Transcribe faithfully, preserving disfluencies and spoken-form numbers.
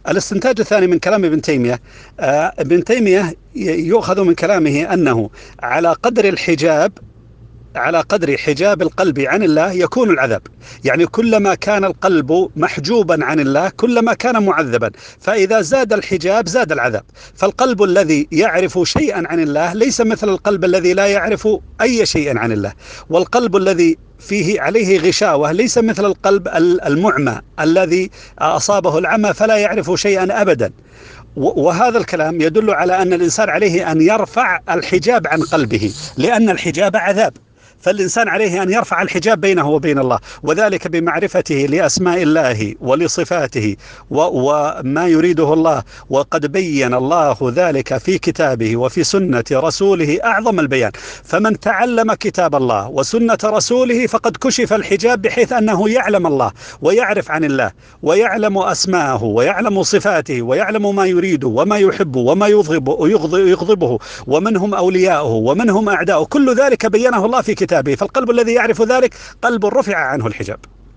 الاستنتاج الثاني من كلام ابن تيمية، آه، ابن تيمية يؤخذ من كلامه أنه على قدر الحجاب على قدر حجاب القلب عن الله يكون العذاب. يعني كلما كان القلب محجوبا عن الله كلما كان معذبا، فإذا زاد الحجاب زاد العذاب. فالقلب الذي يعرف شيئا عن الله ليس مثل القلب الذي لا يعرف أي شيء عن الله، والقلب الذي فيه عليه غشاوة ليس مثل القلب المعمى الذي أصابه العمى فلا يعرف شيئا أبدا. وهذا الكلام يدل على أن الإنسان عليه أن يرفع الحجاب عن قلبه، لأن الحجاب عذاب، فالإنسان عليه أن يرفع الحجاب بينه وبين الله، وذلك بمعرفته لأسماء الله ولصفاته وما يريده الله. وقد بين الله ذلك في كتابه وفي سنة رسوله أعظم البيان. فمن تعلم كتاب الله وسنة رسوله فقد كشف الحجاب، بحيث أنه يعلم الله ويعرف عن الله ويعلم أسماءه ويعلم صفاته ويعلم ما يريده وما يحبه وما يغضبه ومن هم أولياؤه ومن هم أعداؤه. كل ذلك بينه الله في كتابه. فالقلب الذي يعرف ذلك قلب رفع عنه الحجاب.